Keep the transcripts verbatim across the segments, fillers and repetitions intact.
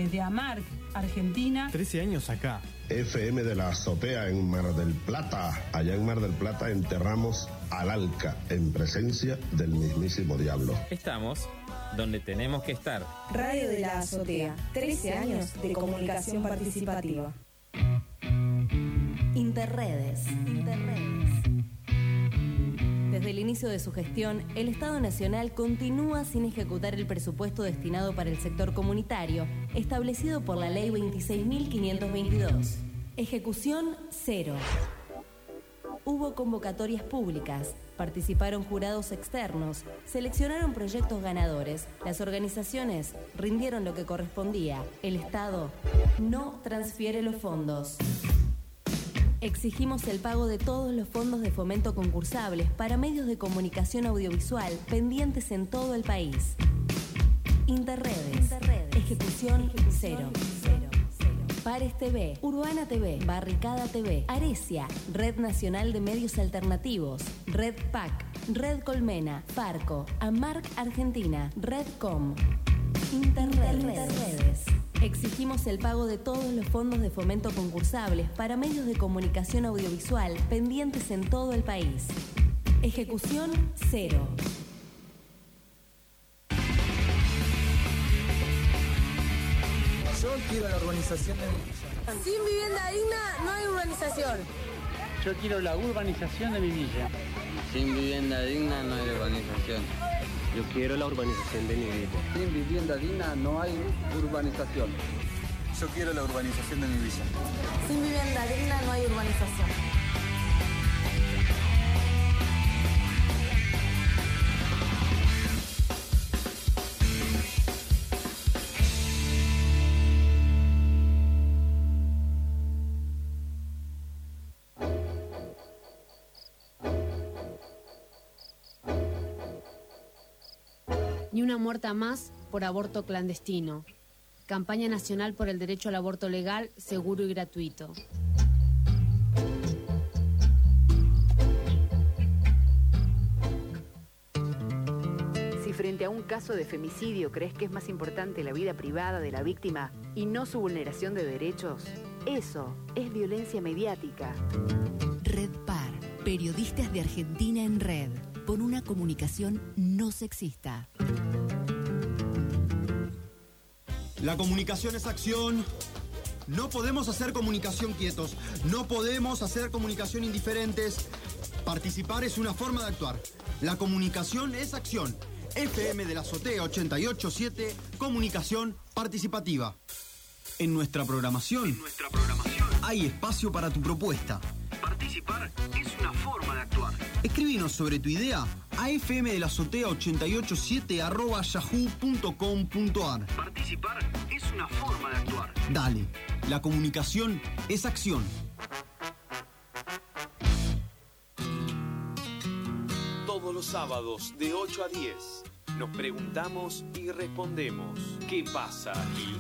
desde Amarc, Argentina. trece años acá. F M de la Azotea en Mar del Plata. Allá en Mar del Plata enterramos al Alca en presencia del mismísimo diablo. Estamos donde tenemos que estar. Radio de la Azotea, trece años de comunicación participativa. Interredes. Interredes. Desde el inicio de su gestión, el Estado Nacional continúa sin ejecutar el presupuesto destinado para el sector comunitario, establecido por la Ley veintiséis mil quinientos veintidós. Ejecución cero. Hubo convocatorias públicas, participaron jurados externos, seleccionaron proyectos ganadores, las organizaciones rindieron lo que correspondía, el Estado no transfiere los fondos. Exigimos el pago de todos los fondos de fomento concursables para medios de comunicación audiovisual pendientes en todo el país. Interredes. Interredes. Ejecución cero. Cero. Pares T V, Urbana T V, Barricada T V, Aresia, Red Nacional de Medios Alternativos, Red P A C, Red Colmena, Farco, Amarc Argentina, Redcom. Interredes. Interredes. Exigimos el pago de todos los fondos de fomento concursables para medios de comunicación audiovisual pendientes en todo el país. Ejecución cero. Yo quiero la urbanización de mi villa. Sin vivienda digna no hay urbanización. Yo quiero la urbanización de mi villa. Sin vivienda digna no hay urbanización. Yo quiero la urbanización de mi villa. Sin vivienda digna no hay urbanización. Yo quiero la urbanización de mi villa. Sin vivienda digna no hay urbanización. Ni una muerta más por aborto clandestino. Campaña nacional por el derecho al aborto legal, seguro y gratuito. Si frente a un caso de femicidio crees que es más importante la vida privada de la víctima y no su vulneración de derechos, eso es violencia mediática. Red Par, periodistas de Argentina en red, por una comunicación no sexista. La comunicación es acción. No podemos hacer comunicación quietos. No podemos hacer comunicación indiferentes. Participar es una forma de actuar. La comunicación es acción. F M de la Azotea ochenta y ocho punto siete, comunicación participativa. En nuestra programación, en nuestra programación hay espacio para tu propuesta. Participar es una forma de actuar. Escribinos sobre tu idea a fm de la azotea ochenta y ocho punto siete arroba yahoo punto com punto ar. Participar es una forma de actuar. Dale, la comunicación es acción. Todos los sábados de ocho a diez nos preguntamos y respondemos: ¿qué pasa aquí?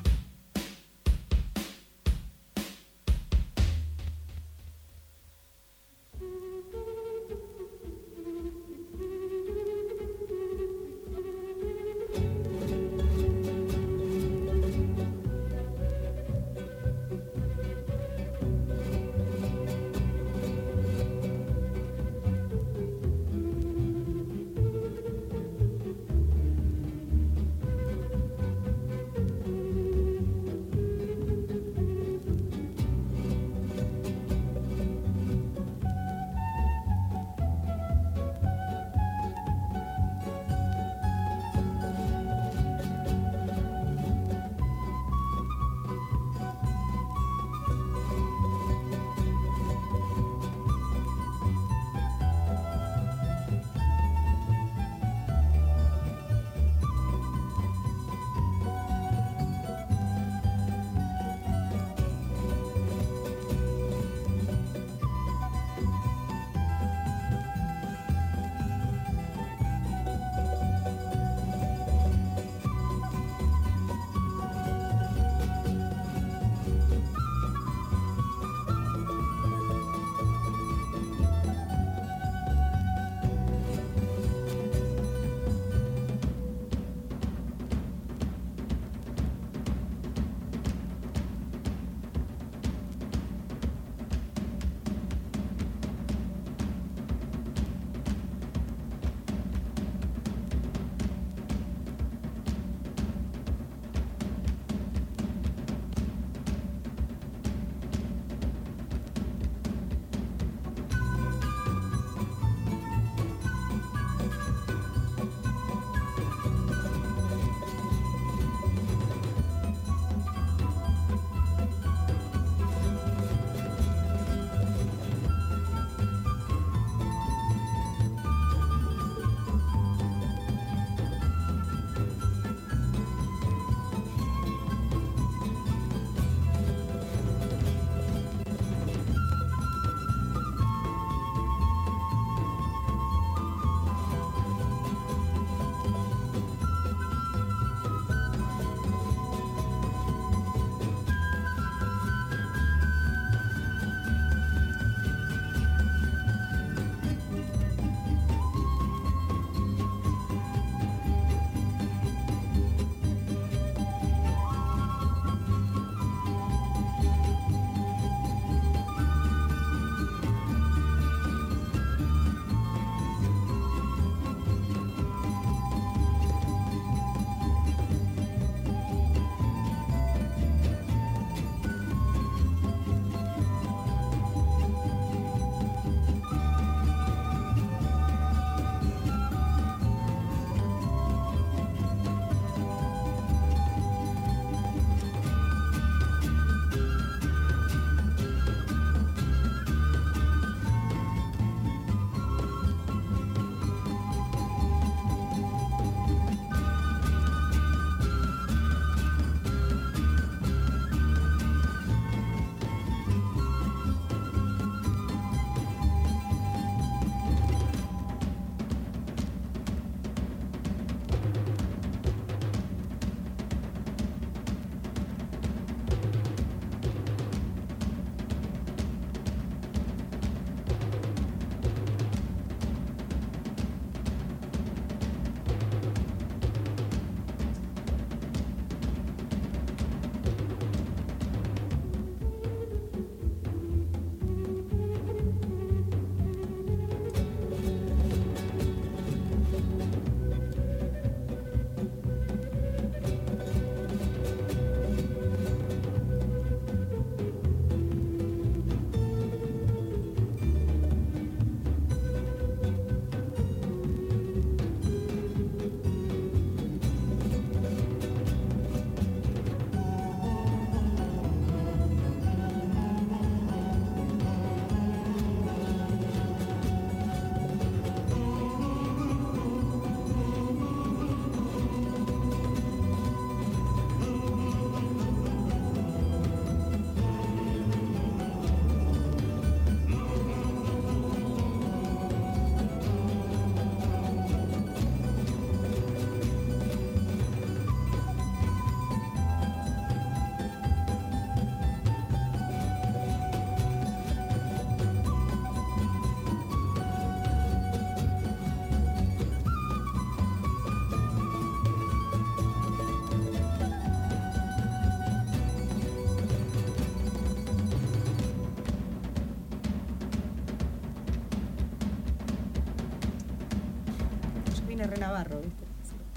viene Re Navarro, ¿viste?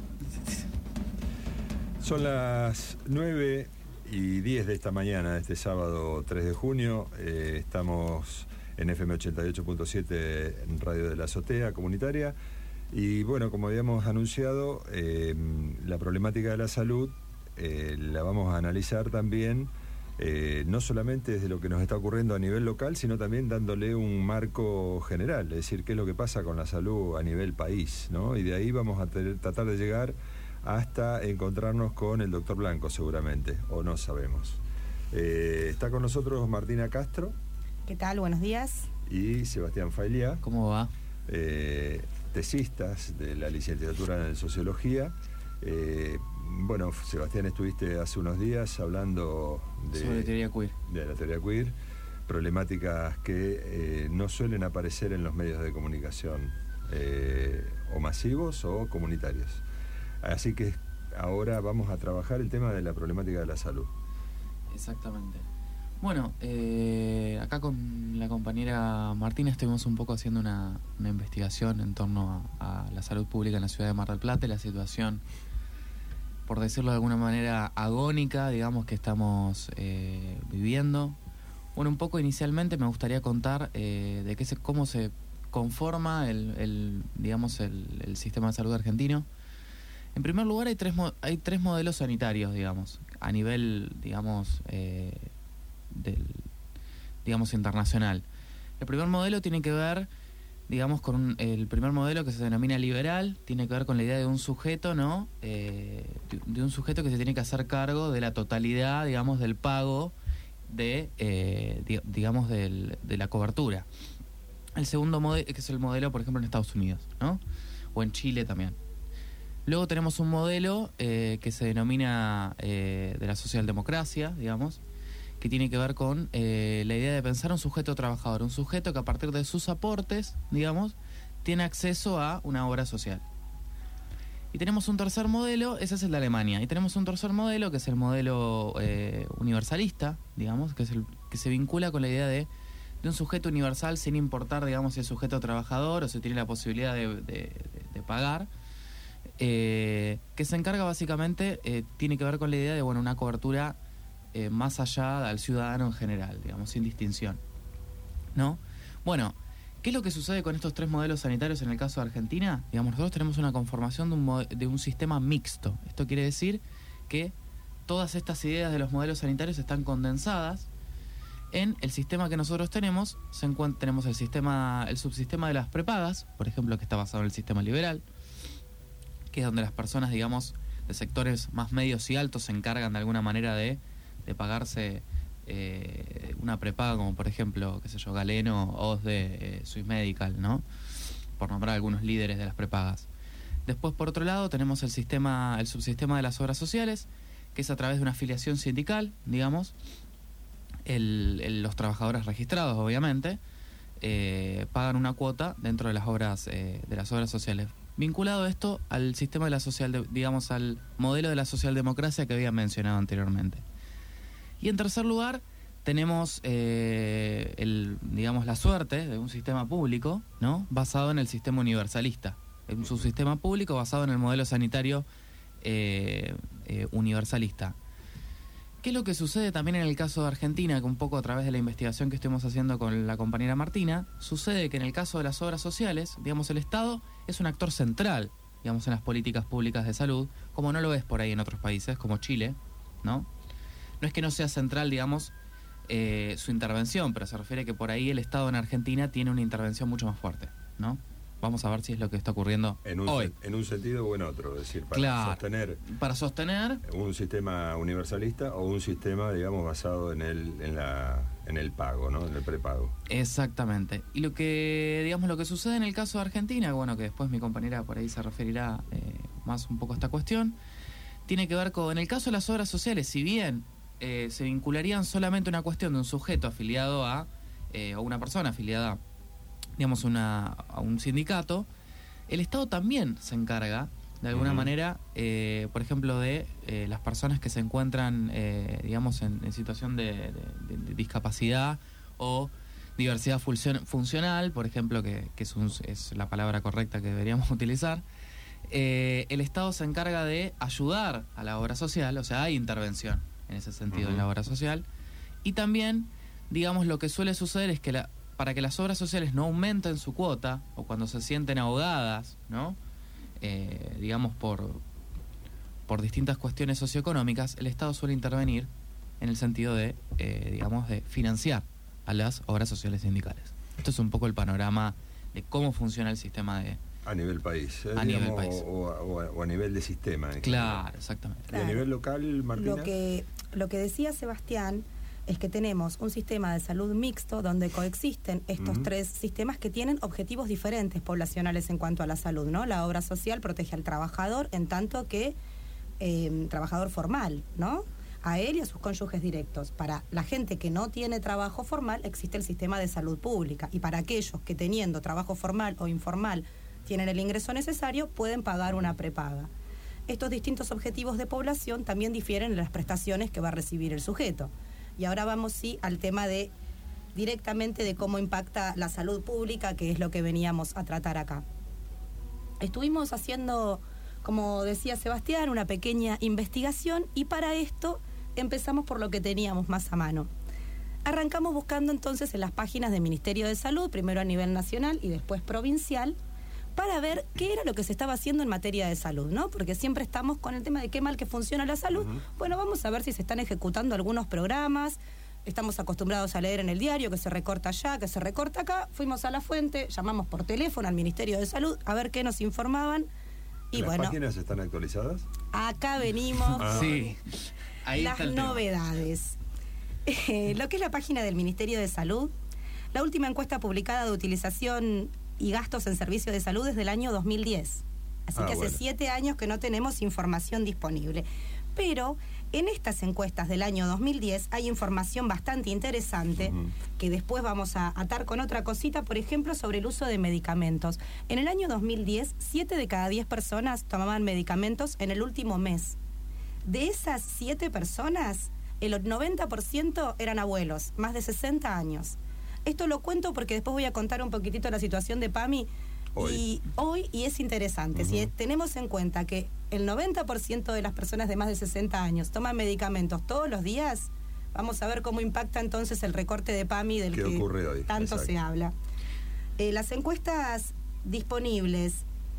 Son las nueve y diez de esta mañana, de este sábado tres de junio. Eh, estamos en F M ochenta y ocho punto siete, en Radio de la Azotea Comunitaria. Y bueno, como habíamos anunciado, eh, la problemática de la salud eh, la vamos a analizar también, eh, no solamente desde lo que nos está ocurriendo a nivel local, sino también dándole un marco general, es decir, qué es lo que pasa con la salud a nivel país, ¿no? Y de ahí vamos a tener, tratar de llegar hasta encontrarnos con el doctor Blanco, seguramente, o no sabemos. Eh, está con nosotros Martina Castro. ¿Qué tal? Buenos días. Y Sebastián Failia. ¿Cómo va? Eh, tesistas de la licenciatura en Sociología. Eh, bueno, Sebastián, estuviste hace unos días hablando de... Sobre teoría queer. De la teoría queer. Problemáticas que eh, no suelen aparecer en los medios de comunicación, eh, o masivos o comunitarios. Así que ahora vamos a trabajar el tema de la problemática de la salud. Exactamente. Bueno, eh, acá con la compañera Martina estuvimos un poco haciendo una, una investigación en torno a, a la salud pública en la ciudad de Mar del Plata y la situación, por decirlo de alguna manera, agónica, digamos, que estamos eh, viviendo. Bueno, un poco inicialmente me gustaría contar eh, de qué se, cómo se conforma el, el digamos, el, el sistema de salud argentino. En primer lugar, hay tres, hay tres modelos sanitarios, digamos, a nivel, digamos, eh, del, digamos, internacional. El primer modelo tiene que ver, digamos, con un, el primer modelo que se denomina liberal, tiene que ver con la idea de un sujeto, ¿no? Eh, de, de un sujeto que se tiene que hacer cargo de la totalidad, digamos, del pago de, eh, di, digamos, del, de la cobertura. El segundo modelo, que es el modelo, por ejemplo, en Estados Unidos, ¿no? O en Chile también. Luego tenemos un modelo eh, que se denomina eh, de la socialdemocracia, digamos, que tiene que ver con eh, la idea de pensar un sujeto trabajador, un sujeto que a partir de sus aportes, digamos, tiene acceso a una obra social. Y tenemos un tercer modelo, ese es el de Alemania, y tenemos un tercer modelo que es el modelo eh, universalista, digamos, que es el que se vincula con la idea de, de un sujeto universal sin importar, digamos, si es sujeto trabajador o si tiene la posibilidad de, de, de, de pagar. Eh, que se encarga básicamente, eh, tiene que ver con la idea de, bueno, una cobertura eh, más allá al ciudadano en general, digamos, sin distinción, ¿no? Bueno, ¿qué es lo que sucede con estos tres modelos sanitarios en el caso de Argentina? Digamos, nosotros tenemos una conformación de un, de un sistema mixto. Esto quiere decir que todas estas ideas de los modelos sanitarios están condensadas en el sistema que nosotros tenemos. Se encuentra, tenemos el sistema, el subsistema de las prepagas, por ejemplo, que está basado en el sistema liberal, que es donde las personas, digamos, de sectores más medios y altos se encargan de alguna manera de, de pagarse eh, una prepaga, como por ejemplo, qué sé yo, Galeno, OSDE, eh, Swiss Medical, ¿no? Por nombrar algunos líderes de las prepagas. Después, por otro lado, tenemos el sistema, el subsistema de las obras sociales, que es a través de una afiliación sindical, digamos, el, el, los trabajadores registrados, obviamente, eh, pagan una cuota dentro de las obras, eh, de las obras sociales. Vinculado esto al sistema de la social, de, digamos, al modelo de la socialdemocracia que había mencionado anteriormente. Y en tercer lugar, tenemos eh, el, digamos, la suerte de un sistema público, ¿no? Basado en el sistema universalista. Un subsistema público basado en el modelo sanitario eh, eh, universalista. ¿Qué es lo que sucede también en el caso de Argentina, que un poco a través de la investigación que estuvimos haciendo con la compañera Martina, sucede que en el caso de las obras sociales, digamos, el Estado es un actor central, digamos, en las políticas públicas de salud, como no lo es por ahí en otros países, como Chile, ¿no? No es que no sea central, digamos, eh, su intervención, pero se refiere que por ahí el Estado en Argentina tiene una intervención mucho más fuerte, ¿no? Vamos a ver si es lo que está ocurriendo en un, hoy. En un sentido o en otro, es decir, para claro, sostener para sostener un sistema universalista o un sistema, digamos, basado en el en la en el pago, ¿no? En el prepago. Exactamente. Y lo que, digamos, lo que sucede en el caso de Argentina, bueno, que después mi compañera por ahí se referirá eh, más un poco a esta cuestión, tiene que ver con, en el caso de las obras sociales, si bien eh, se vincularían solamente a una cuestión de un sujeto afiliado a, eh, o una persona afiliada, digamos, una, a un sindicato, el Estado también se encarga, de alguna uh-huh. manera, eh, por ejemplo, de eh, las personas que se encuentran, eh, digamos, en, en situación de, de, de discapacidad o diversidad funcional, por ejemplo, que, que es, un, es la palabra correcta que deberíamos utilizar, eh, el Estado se encarga de ayudar a la obra social, o sea, hay intervención en ese sentido uh-huh. en la obra social. Y también, digamos, lo que suele suceder es que la, para que las obras sociales no aumenten su cuota, o cuando se sienten ahogadas, ¿no? Eh, digamos, por, por distintas cuestiones socioeconómicas, el Estado suele intervenir en el sentido de, eh, digamos, de financiar a las obras sociales sindicales. Esto es un poco el panorama de cómo funciona el sistema de... A nivel país, ¿eh? A Digamos, nivel país. O, o, o a nivel de sistema. Claro, general. Exactamente. Claro. ¿Y a nivel local, Martina? Lo que, lo que decía Sebastián es que tenemos un sistema de salud mixto donde coexisten estos uh-huh. tres sistemas que tienen objetivos diferentes poblacionales en cuanto a la salud, ¿no? La obra social protege al trabajador en tanto que eh, trabajador formal, ¿no? A él y a sus cónyuges directos. Para la gente que no tiene trabajo formal existe el sistema de salud pública, y para aquellos que teniendo trabajo formal o informal tienen el ingreso necesario pueden pagar una prepaga. Estos distintos objetivos de población también difieren en las prestaciones que va a recibir el sujeto. Y ahora vamos sí al tema de directamente de cómo impacta la salud pública, que es lo que veníamos a tratar acá. Estuvimos haciendo, como decía Sebastián, una pequeña investigación, y para esto empezamos por lo que teníamos más a mano. Arrancamos buscando entonces en las páginas del Ministerio de Salud, primero a nivel nacional y después provincial, para ver qué era lo que se estaba haciendo en materia de salud, ¿no? Porque siempre estamos con el tema de qué mal que funciona la salud. Uh-huh. Bueno, vamos a ver si se están ejecutando algunos programas. Estamos acostumbrados a leer en el diario que se recorta allá, que se recorta acá. Fuimos a la fuente, llamamos por teléfono al Ministerio de Salud a ver qué nos informaban. Y ¿Las bueno, páginas están actualizadas? Acá venimos ah. sí. Ahí las novedades. Eh, lo que es la página del Ministerio de Salud, la última encuesta publicada de utilización y gastos en servicios de salud es del año dos mil diez. Así ah, que hace bueno. siete años que no tenemos información disponible. Pero en estas encuestas del año dos mil diez hay información bastante interesante uh-huh. que después vamos a atar con otra cosita, por ejemplo, sobre el uso de medicamentos. En el año dos mil diez, siete de cada diez personas tomaban medicamentos en el último mes. De esas siete personas, el noventa por ciento eran abuelos, más de sesenta años. Esto lo cuento porque después voy a contar un poquitito la situación de PAMI hoy, y, hoy, y es interesante. Uh-huh. Si tenemos en cuenta que el noventa por ciento de las personas de más de sesenta años toman medicamentos todos los días, vamos a ver cómo impacta entonces el recorte de PAMI del que ocurre hoy? tanto Exacto. se habla. Eh, las encuestas disponibles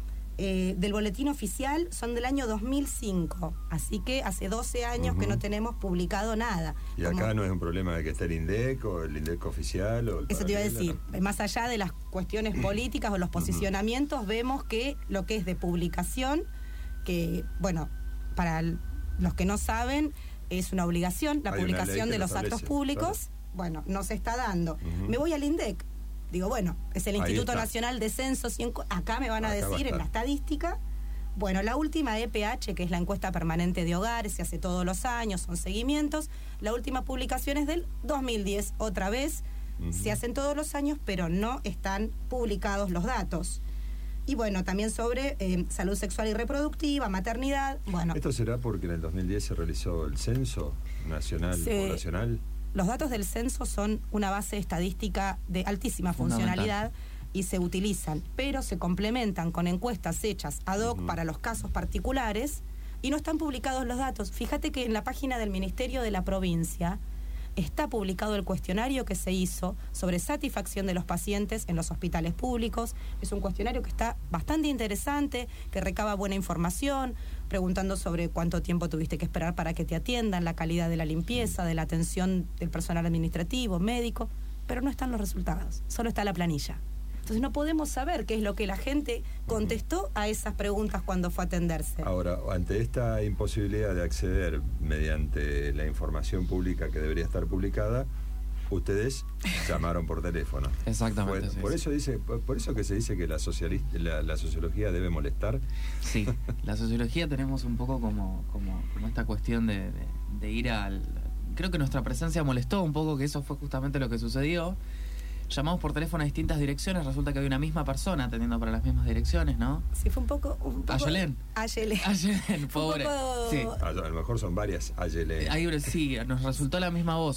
eh, del boletín oficial son del año dos mil cinco, así que hace doce años uh-huh. que no tenemos publicado nada. Y Como, acá no es un problema de que esté el INDEC o el INDEC oficial o el Eso te iba a decir, no. Más allá de las cuestiones políticas o los posicionamientos, uh-huh. vemos que lo que es de publicación, que bueno, para los que no saben, es una obligación, la Hay publicación de los actos públicos, claro. bueno, no se está dando. Uh-huh. Me voy al INDEC. Digo, bueno, es el Instituto Nacional de Censos, y acá me van a acá decir en la estadística. Bueno, la última E P H, que es la encuesta permanente de hogares, se hace todos los años, son seguimientos. La última publicación es del dos mil diez, otra vez, uh-huh. se hacen todos los años, pero no están publicados los datos. Y bueno, también sobre eh, salud sexual y reproductiva, maternidad, bueno. ¿Esto será porque en el dos mil diez se realizó el censo nacional, sí. poblacional? Los datos del censo son una base estadística de altísima funcionalidad y se utilizan, pero se complementan con encuestas hechas ad hoc uh-huh. para los casos particulares y no están publicados los datos. Fíjate que en la página del Ministerio de la Provincia está publicado el cuestionario que se hizo sobre satisfacción de los pacientes en los hospitales públicos. Es un cuestionario que está bastante interesante, que recaba buena información, preguntando sobre cuánto tiempo tuviste que esperar para que te atiendan, la calidad de la limpieza, de la atención del personal administrativo, médico, pero no están los resultados, solo está la planilla. Entonces no podemos saber qué es lo que la gente contestó a esas preguntas cuando fue a atenderse. Ahora, ante esta imposibilidad de acceder mediante la información pública que debería estar publicada, ustedes llamaron por teléfono. Exactamente. Bueno, sí, por sí. eso dice, por eso que se dice que la, socialista, la, la sociología debe molestar. Sí, la sociología tenemos un poco como, como, como esta cuestión de, de, de ir al... Creo que nuestra presencia molestó un poco, que eso fue justamente lo que sucedió. Llamamos por teléfono a distintas direcciones, resulta que había una misma persona atendiendo para las mismas direcciones, ¿no? Sí, fue un poco... Un poco Ayelén. Ayelén. Ayelén, pobre. Poco... Sí. A, a lo mejor son varias Ayelén. Ahí sí, nos resultó la misma voz.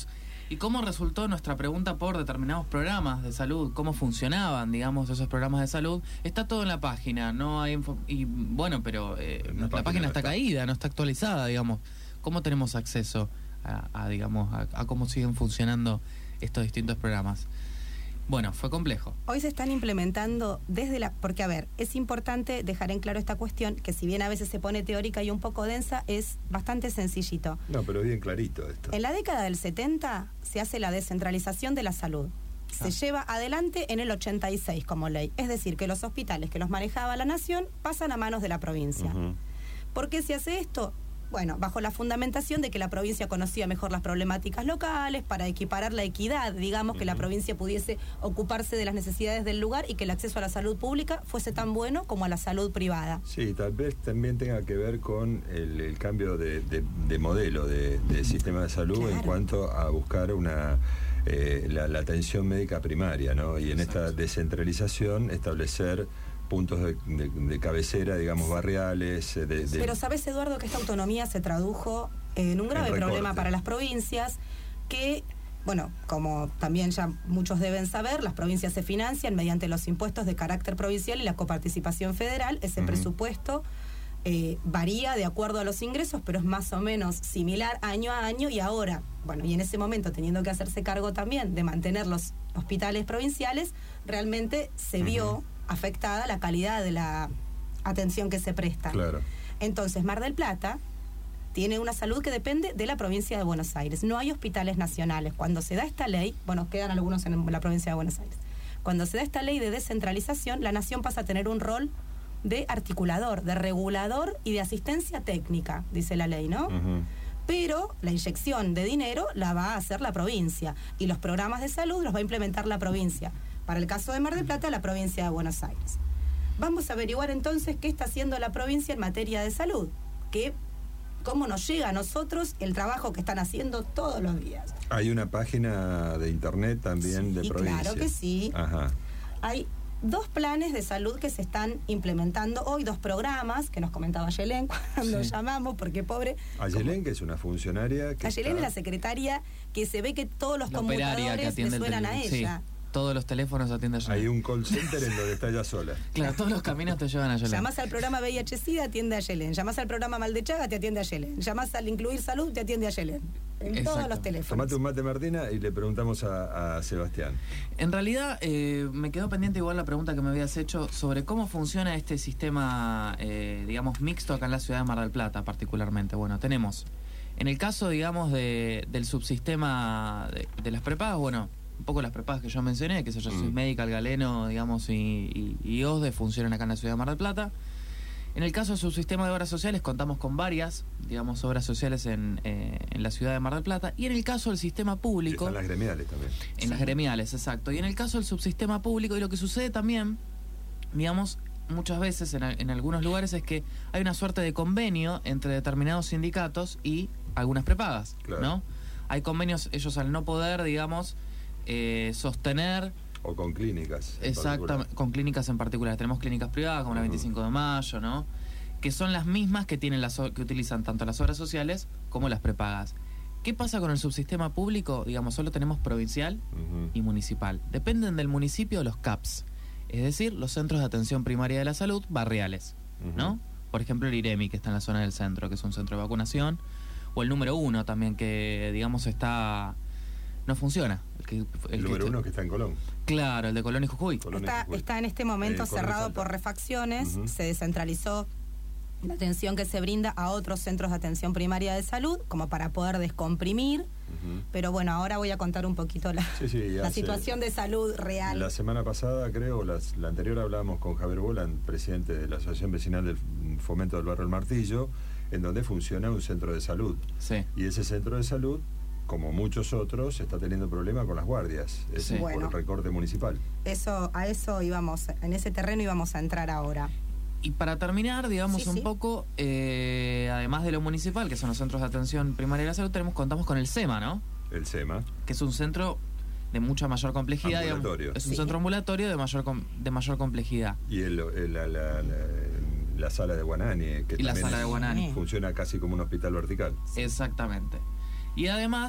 ¿Y cómo resultó nuestra pregunta por determinados programas de salud? ¿Cómo funcionaban, digamos, esos programas de salud? Está todo en la página, no hay info y bueno, pero eh, la página, página está, está caída, no está actualizada, digamos. ¿Cómo tenemos acceso a, a digamos, a, a cómo siguen funcionando estos distintos programas? Bueno, fue complejo. Hoy se están implementando desde la... Porque, a ver, es importante dejar en claro esta cuestión, que si bien a veces se pone teórica y un poco densa, es bastante sencillito. No, pero bien clarito esto. En la década del setenta se hace la descentralización de la salud. Se ah. lleva adelante en el ochenta y seis como ley. Es decir, que los hospitales que los manejaba la nación pasan a manos de la provincia. Uh-huh. ¿Por qué se hace esto? Bueno, bajo la fundamentación de que la provincia conocía mejor las problemáticas locales, para equiparar la equidad, digamos, uh-huh. que la provincia pudiese ocuparse de las necesidades del lugar y que el acceso a la salud pública fuese tan bueno como a la salud privada. Sí, tal vez también tenga que ver con el, el cambio de, de, de modelo de, de sistema de salud, claro, en cuanto a buscar una eh, la, la atención médica primaria, ¿no? Y en Exacto. esta descentralización establecer puntos de, de, de cabecera, digamos, barriales. De, de... Pero sabes, Eduardo, que esta autonomía se tradujo en un grave en problema para las provincias, que, bueno, como también ya muchos deben saber, las provincias se financian mediante los impuestos de carácter provincial y la coparticipación federal. Ese uh-huh. presupuesto eh, varía de acuerdo a los ingresos, pero es más o menos similar año a año, y ahora, bueno, y en ese momento teniendo que hacerse cargo también de mantener los hospitales provinciales, realmente se uh-huh. vio afectada la calidad de la atención que se presta. Claro. Entonces, Mar del Plata tiene una salud que depende de la provincia de Buenos Aires. No hay hospitales nacionales. Cuando se da esta ley, bueno, quedan algunos en la provincia de Buenos Aires. Cuando se da esta ley de descentralización, la nación pasa a tener un rol de articulador, de regulador y de asistencia técnica, dice la ley, ¿no? Uh-huh. Pero la inyección de dinero la va a hacer la provincia y los programas de salud los va a implementar la provincia. Para el caso de Mar del Plata, la provincia de Buenos Aires. Vamos a averiguar entonces qué está haciendo la provincia en materia de salud, que cómo nos llega a nosotros el trabajo que están haciendo todos los días. Hay una página de internet también sí, de provincia. Claro que sí. Ajá. Hay dos planes de salud que se están implementando hoy, dos programas que nos comentaba Ayelén cuando sí. llamamos, porque pobre... Ayelén, como, que es una funcionaria que Ayelén está... es la secretaria que se ve que todos los la conmutadores le suenan a ella. Sí. Todos los teléfonos atienden a Ayelén. Hay un call center en donde está ella sola. Claro, todos los caminos te llevan a Ayelén. Llamás al programa V I H S I D, te atiende a Ayelén. Llamás al programa Maldechaga, te atiende a Ayelén. Llamás al Incluir Salud, te atiende a Ayelén. En Exacto. todos los teléfonos. Tomate un mate, Martina, y le preguntamos a, a Sebastián. En realidad, eh, me quedó pendiente igual la pregunta que me habías hecho sobre cómo funciona este sistema, eh, digamos, mixto acá en la ciudad de Mar del Plata, particularmente. Bueno, tenemos, en el caso, digamos, de, del subsistema de, de las prepagas, bueno, un poco las prepagas que yo mencioné, que eso yo soy mm. Medical, Galeno, digamos, y, y, y O S D E funcionan acá en la ciudad de Mar del Plata. En el caso de su sistema de obras sociales, contamos con varias, digamos, obras sociales en, eh, en la ciudad de Mar del Plata. Y en el caso del sistema público... En las gremiales también. En sí. las gremiales, exacto. Y en el caso del subsistema público, y lo que sucede también, digamos, muchas veces en, en algunos lugares, es que hay una suerte de convenio entre determinados sindicatos y algunas prepagas, claro. ¿no? Hay convenios, ellos al no poder, digamos... Eh, sostener o con clínicas exactamente, con clínicas en particular. Tenemos clínicas privadas como uh-huh. la veinticinco de mayo, ¿no? Que son las mismas que tienen las que utilizan tanto las obras sociales como las prepagas. ¿Qué pasa con el subsistema público? Digamos, solo tenemos provincial uh-huh. y municipal. Dependen del municipio los C A Ps, es decir, los centros de atención primaria de la salud barriales, uh-huh. ¿no? Por ejemplo, el IREMI, que está en la zona del centro, que es un centro de vacunación, o el número uno también, que digamos está no funciona. El, que, el, el número que, uno que está en Colón. Claro, el de Colón y Jujuy. Colón está, y Jujuy. Está en este momento eh, cerrado por refacciones, uh-huh. se descentralizó la atención que se brinda a otros centros de atención primaria de salud, como para poder descomprimir, uh-huh. pero bueno, ahora voy a contar un poquito la, sí, sí, la situación de salud real. La semana pasada, creo, las, la anterior hablábamos con Javier Bolan, presidente de la Asociación Vecinal del Fomento del Barrio El Martillo, en donde funciona un centro de salud. Sí. Y ese centro de salud, como muchos otros, está teniendo problemas con las guardias, es sí. por bueno, el recorte municipal. Eso, a eso íbamos, en ese terreno íbamos a entrar ahora. Y para terminar, digamos, sí, un sí. poco, eh, además de lo municipal, que son los centros de atención primaria de la salud, tenemos, contamos con el SEMA, ¿no? El SEMA. Que es un centro de mucha mayor complejidad. Ambulatorio. Digamos, es un sí. centro ambulatorio de mayor de mayor complejidad. Y el, el, la, la, la, la sala de Guanani, que y también la sala de Guanani. funciona casi como un hospital vertical. Exactamente. Y además,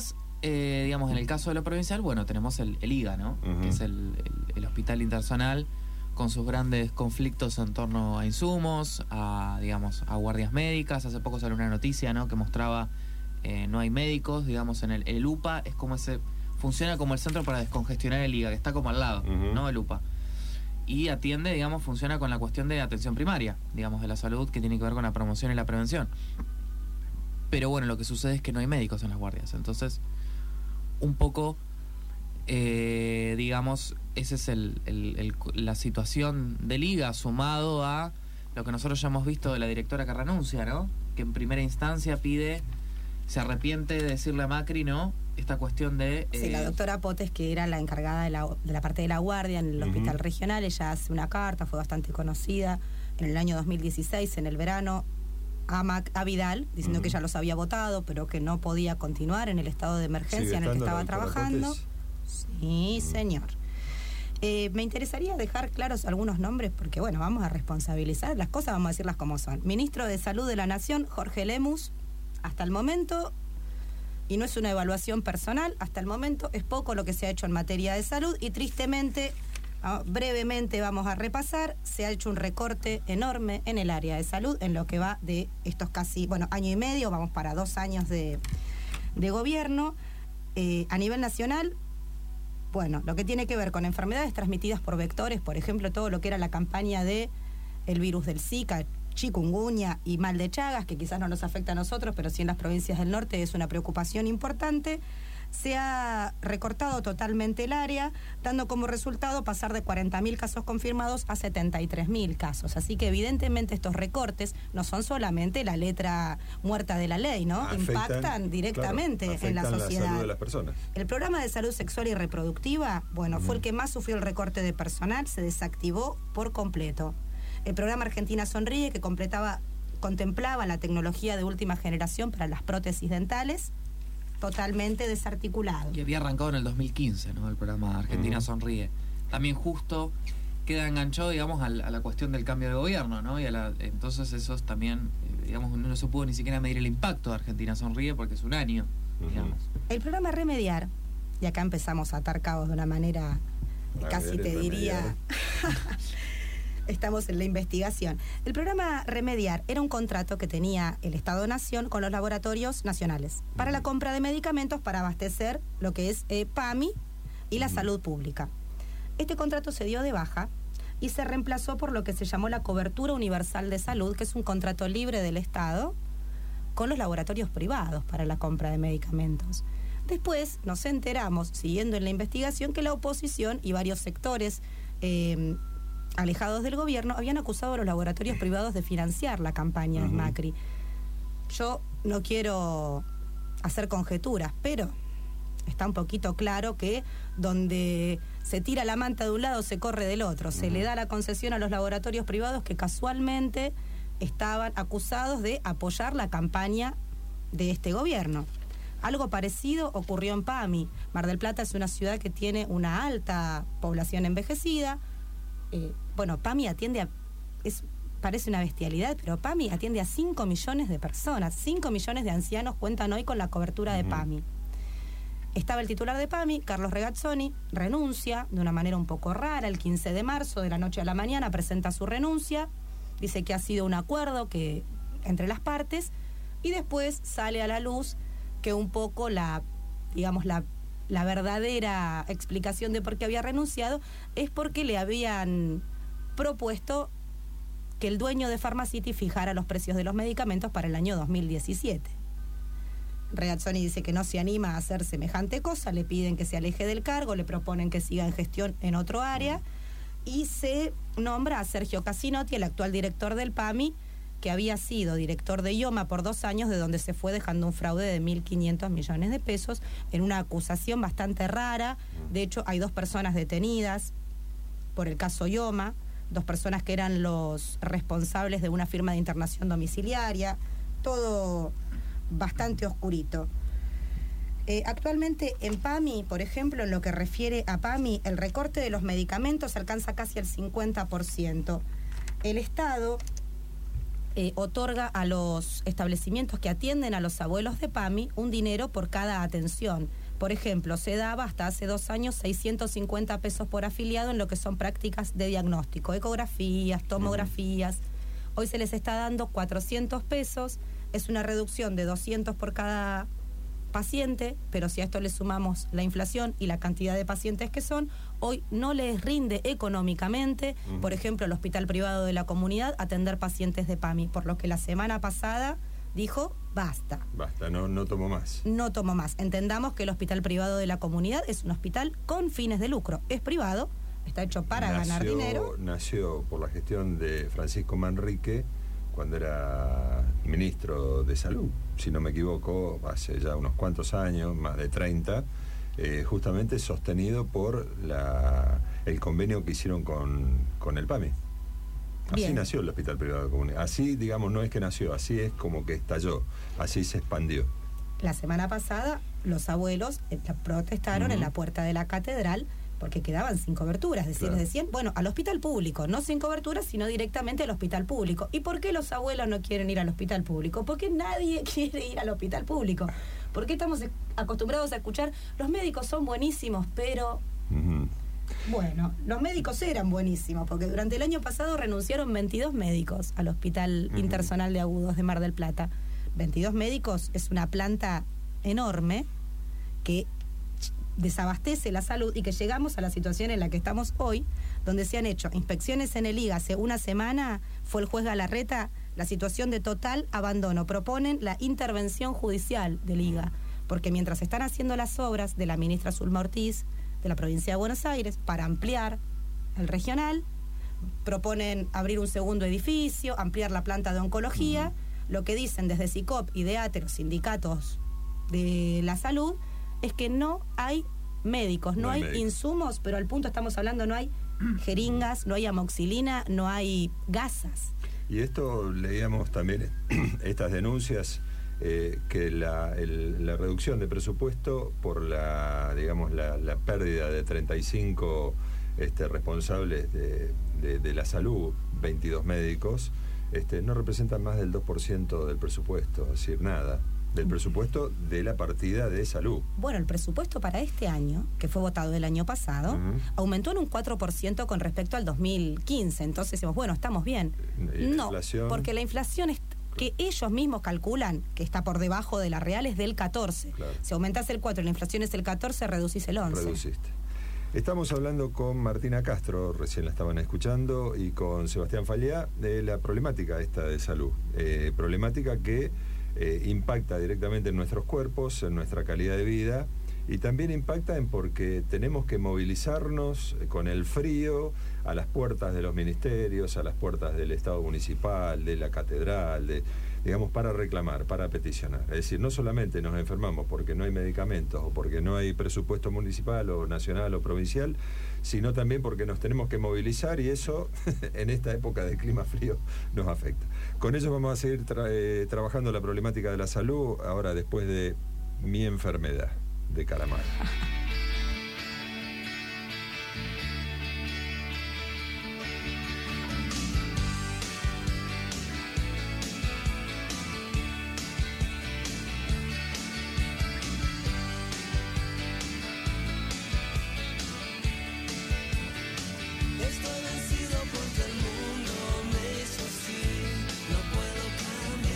eh, digamos, en el caso de lo provincial, bueno, tenemos el, el I G A, ¿no? Uh-huh. Que es el, el, el Hospital Interzonal, con sus grandes conflictos en torno a insumos, a, digamos, a guardias médicas. Hace poco salió una noticia, ¿no?, que mostraba eh, no hay médicos, digamos, en el, el U P A es como ese, funciona como el centro para descongestionar el I G A, que está como al lado, uh-huh. ¿no?, el U P A. Y atiende, digamos, funciona con la cuestión de atención primaria, digamos, de la salud, que tiene que ver con la promoción y la prevención. Pero bueno, lo que sucede es que no hay médicos en las guardias. Entonces, un poco, eh, digamos, esa es el, el, el, la situación del I G A, sumado a lo que nosotros ya hemos visto de la directora que renuncia, ¿no? Que en primera instancia pide, se arrepiente de decirle a Macri, ¿no?, esta cuestión de... Sí, eh, la doctora Potes, que era la encargada de la, de la parte de la guardia en el uh-huh. hospital regional, ella hace una carta, fue bastante conocida en el año dos mil dieciséis, en el verano, a, Mac, a Vidal, diciendo uh-huh. que ella los había votado, pero que no podía continuar en el estado de emergencia en el que estaba trabajando. Potes. Sí, uh-huh. señor. Eh, me interesaría dejar claros algunos nombres, porque bueno, vamos a responsabilizar las cosas, vamos a decirlas como son. Ministro de Salud de la Nación, Jorge Lemus, hasta el momento... y no es una evaluación personal, hasta el momento es poco lo que se ha hecho en materia de salud y tristemente, ah, brevemente vamos a repasar, se ha hecho un recorte enorme en el área de salud en lo que va de estos casi, bueno, año y medio, vamos para dos años de, de gobierno. Eh, a nivel nacional, bueno, lo que tiene que ver con enfermedades transmitidas por vectores, por ejemplo, todo lo que era la campaña de el virus del Zika, chikungunya y mal de Chagas, que quizás no nos afecta a nosotros, pero sí en las provincias del norte es una preocupación importante, se ha recortado totalmente el área, dando como resultado pasar de cuarenta mil casos confirmados a setenta y tres mil casos. Así que evidentemente estos recortes no son solamente la letra muerta de la ley, ¿no? Afectan, impactan directamente, claro, en la sociedad. La salud de las personas. El programa de salud sexual y reproductiva, bueno, uh-huh. fue el que más sufrió el recorte de personal, se desactivó por completo. El programa Argentina Sonríe, que completaba, contemplaba la tecnología de última generación para las prótesis dentales, totalmente desarticulado. Y había arrancado en el dos mil quince, ¿no?, el programa Argentina uh-huh. Sonríe. También justo queda enganchado, digamos, a la, a la cuestión del cambio de gobierno, ¿no? Y a la, entonces esos también, digamos, no se pudo ni siquiera medir el impacto de Argentina Sonríe porque es un año, uh-huh. digamos. El programa Remediar, y acá empezamos a atar cabos de una manera, a casi te diría... Estamos en la investigación. El programa Remediar era un contrato que tenía el Estado-Nación con los laboratorios nacionales para la compra de medicamentos para abastecer lo que es eh, P A M I y la salud pública. Este contrato se dio de baja y se reemplazó por lo que se llamó la cobertura universal de salud, que es un contrato libre del Estado con los laboratorios privados para la compra de medicamentos. Después nos enteramos, siguiendo en la investigación, que la oposición y varios sectores eh, alejados del gobierno habían acusado a los laboratorios privados de financiar la campaña uh-huh. de Macri. Yo no quiero hacer conjeturas, pero está un poquito claro que donde se tira la manta de un lado se corre del otro. Uh-huh. Se le da la concesión a los laboratorios privados que casualmente estaban acusados de apoyar la campaña de este gobierno. Algo parecido ocurrió en P A M I. Mar del Plata es una ciudad que tiene una alta población envejecida. Eh, bueno, P A M I atiende a... Es, parece una bestialidad, pero P A M I atiende a cinco millones de personas. cinco millones de ancianos cuentan hoy con la cobertura uh-huh. de P A M I. Estaba el titular de P A M I, Carlos Regazzoni, renuncia de una manera un poco rara el quince de marzo, de la noche a la mañana, presenta su renuncia, dice que ha sido un acuerdo que entre las partes, y después sale a la luz que un poco la, digamos, la la verdadera explicación de por qué había renunciado es porque le habían propuesto que el dueño de Pharmacity fijara los precios de los medicamentos para el año dos mil diecisiete. Regazzoni dice que no se anima a hacer semejante cosa, le piden que se aleje del cargo, le proponen que siga en gestión en otro área y se nombra a Sergio Casinotti, el actual director del P A M I, que había sido director de IOMA por dos años, de donde se fue dejando un fraude de mil quinientos millones de pesos, en una acusación bastante rara. De hecho, hay dos personas detenidas por el caso IOMA, dos personas que eran los responsables de una firma de internación domiciliaria, todo bastante oscurito. Eh, actualmente en P A M I, por ejemplo, en lo que refiere a P A M I, el recorte de los medicamentos alcanza casi el cincuenta por ciento. El Estado... Eh, otorga a los establecimientos que atienden a los abuelos de P A M I un dinero por cada atención. Por ejemplo, se daba hasta hace dos años seiscientos cincuenta pesos por afiliado en lo que son prácticas de diagnóstico, ecografías, tomografías. Hoy se les está dando cuatrocientos pesos, es una reducción de doscientos por cada paciente, pero si a esto le sumamos la inflación y la cantidad de pacientes que son, hoy no les rinde económicamente, uh-huh. por ejemplo, el hospital privado de la comunidad, atender pacientes de PAMI, por lo que la semana pasada dijo, basta. Basta, no, no tomo más. No tomo más. Entendamos que el hospital privado de la comunidad es un hospital con fines de lucro. Es privado, está hecho para nació, ganar dinero. Nació por la gestión de Francisco Manrique, cuando era ministro de Salud, si no me equivoco, hace ya unos cuantos años, más de treinta, eh, justamente sostenido por la, el convenio que hicieron con, con el PAMI. Así Bien. nació el Hospital Privado de Comunidad. Así, digamos, no es que nació, así es como que estalló, así se expandió. La semana pasada, los abuelos eh, protestaron uh-huh. en la puerta de la catedral porque quedaban sin cobertura, es decir, claro. les decían, bueno, al hospital público, no sin cobertura, sino directamente al hospital público. ¿Y por qué los abuelos no quieren ir al hospital público? Porque nadie quiere ir al hospital público. Porque estamos acostumbrados a escuchar, los médicos son buenísimos, pero... Uh-huh. Bueno, los médicos eran buenísimos, porque durante el año pasado renunciaron veintidós médicos al Hospital uh-huh. Interzonal de Agudos de Mar del Plata. veintidós médicos es una planta enorme que desabastece la salud y que llegamos a la situación en la que estamos hoy, donde se han hecho inspecciones en el I G A hace una semana, fue el juez Galarreta, la situación de total abandono. Proponen la intervención judicial del I G A, porque mientras están haciendo las obras de la ministra Zulma Ortiz, de la provincia de Buenos Aires, para ampliar el regional, proponen abrir un segundo edificio, ampliar la planta de oncología, uh-huh. lo que dicen desde SICOP y de ATE, los sindicatos de la salud, es que no hay médicos, no, no hay, hay médicos. insumos, pero al punto estamos hablando, no hay jeringas, no hay amoxilina, no hay gasas. Y esto leíamos también, estas denuncias, eh, que la, el, la reducción de presupuesto por la, digamos, la, la pérdida de treinta y cinco este, responsables de, de, de la salud, veintidós médicos, este, no representan más del dos por ciento del presupuesto, es decir, nada. Del presupuesto de la partida de salud. Bueno, el presupuesto para este año, que fue votado el año pasado, uh-huh. aumentó en un cuatro por ciento con respecto al dos mil quince. Entonces decimos, bueno, estamos bien. No, inflación? Porque la inflación es que ellos mismos calculan que está por debajo de la real es del catorce. Claro. Si aumentas el cuatro y la inflación es el catorce, reducís el once. Reduciste. Estamos hablando con Martina Castro, recién la estaban escuchando, y con Sebastián Faliá de la problemática esta de salud. Eh, problemática que Eh, impacta directamente en nuestros cuerpos, en nuestra calidad de vida, y también impacta en porque tenemos que movilizarnos con el frío a las puertas de los ministerios, a las puertas del Estado municipal, de la catedral, de, digamos, para reclamar, para peticionar. Es decir, no solamente nos enfermamos porque no hay medicamentos o porque no hay presupuesto municipal o nacional o provincial, sino también porque nos tenemos que movilizar, y eso en esta época de clima frío nos afecta. Con ellos vamos a seguir tra- eh, trabajando la problemática de la salud, ahora después de Mi enfermedad, de Calamar.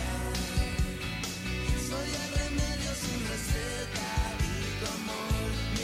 Soy el remedio sin receta y tu amor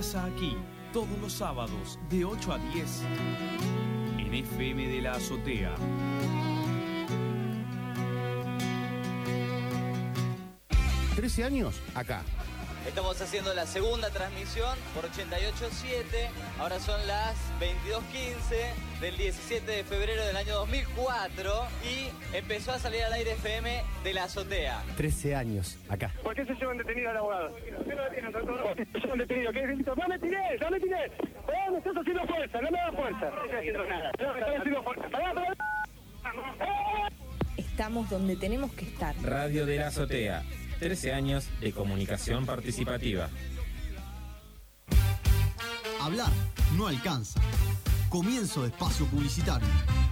pasa aquí? Todos los sábados de ocho a diez en F M de la Azotea. trece años acá. Estamos haciendo la segunda transmisión por ochenta y ocho siete. Ahora son las veintidós quince del diecisiete de febrero del año dos mil cuatro y empezó a salir al aire F M de la Azotea. trece años acá. ¿Por qué se llevan detenido al abogado? ¿Por qué lo detienen, doctor? ¿Por qué se llevan detenido? ¿Qué delito? ¡No me tiré! ¡No me tiré! ¡No me estás haciendo fuerza! ¡No me das fuerza! No estoy haciendo nada. No me estás haciendo fuerza. ¡Pará, pará! Estamos donde tenemos que estar. Radio de la Azotea. trece años de comunicación participativa. Hablar no alcanza. Comienzo de espacio publicitario.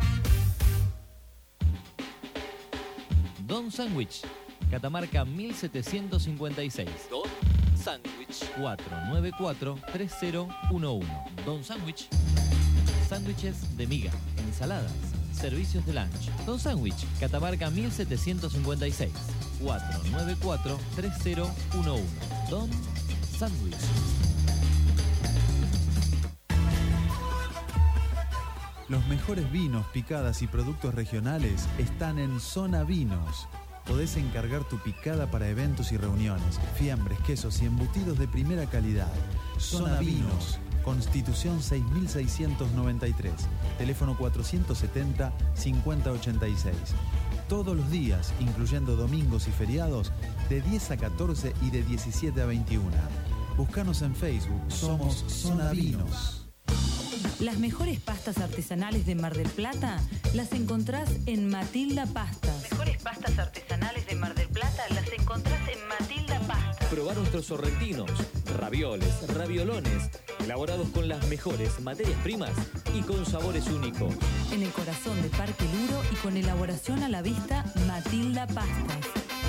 Don Sandwich, Catamarca mil setecientos cincuenta y seis. Don Sandwich. cuatro nueve cuatro tres cero uno uno. Don Sandwich. Sándwiches de miga, ensaladas, servicios de lunch. Don Sandwich, Catamarca mil setecientos cincuenta y seis. cuatro nueve cuatro tres cero uno uno. Don Sandwich. Los mejores vinos, picadas y productos regionales están en Zona Vinos. Podés encargar tu picada para eventos y reuniones, fiambres, quesos y embutidos de primera calidad. Zona Vinos, Constitución seis mil seiscientos noventa y tres, teléfono cuatrocientos setenta cincuenta ochenta y seis. Todos los días, incluyendo domingos y feriados, de diez a catorce y de diecisiete a veintiuno. Búscanos en Facebook, somos Zona Vinos. Las mejores pastas artesanales de Mar del Plata las encontrás en Matilda Pastas. Mejores pastas artesanales de Mar del Plata las encontrás en Matilda Pastas. Probar nuestros sorrentinos, ravioles, raviolones, elaborados con las mejores materias primas y con sabores únicos. En el corazón de Parque Luro y con elaboración a la vista, Matilda Pastas.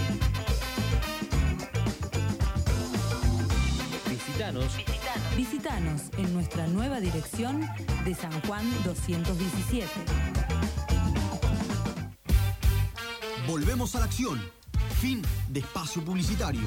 Visítanos. Visítanos. Visítanos en nuestra nueva dirección de San Juan doscientos diecisiete. Volvemos a la acción. Fin de espacio publicitario.